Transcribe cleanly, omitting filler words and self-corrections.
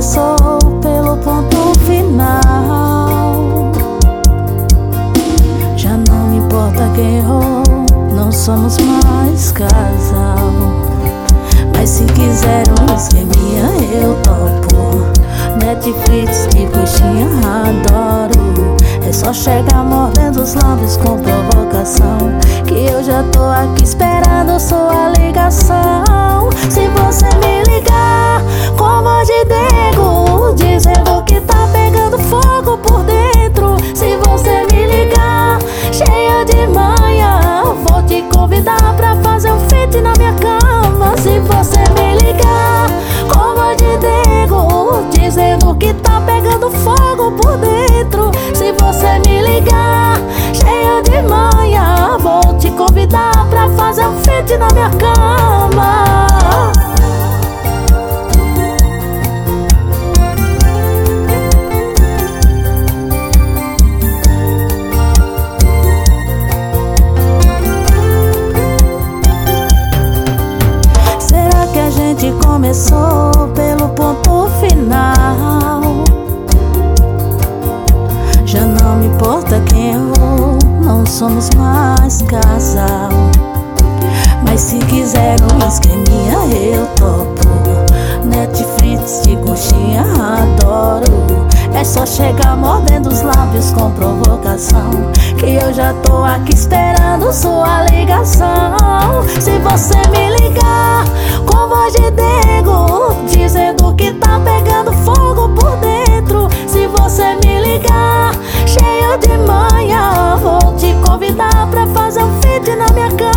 começou pelo ponto final. Já não me importa quem errou, não somos mais casal. Mas se quiser um esqueminha eu topo. Netflix e coxinha adoro. É só chegar mordendo os lábios com provocação, que eu já tô aqui esperando sua ligação. Se você me ligar com voz de dengo, dizendo que tá pegando fogo por dentro. Se você me ligar cheia de manha, vou te convidar pra fazer um feat na minha cama. Se você me ligar com voz de dengo, dizendo que tá pegando fogo por dentro. Se você me ligar cheia de manha, vou te convidar pra fazer um feat na minha cama. Será que a gente começou pelo ponto final? Já não me importa quem errou, não somos mais casal. Mas se quiser um esqueminha eu topo. Netflix de coxinha adoro. É só chegar mordendo os lábios com provocação, que eu já tô aqui esperando sua ligação. Se você me ligar com voz de dengo, dizendo que tá pegando fogo por dentro. Se você me ligar cheio de manha, vou te convidar pra fazer um feat na minha cama.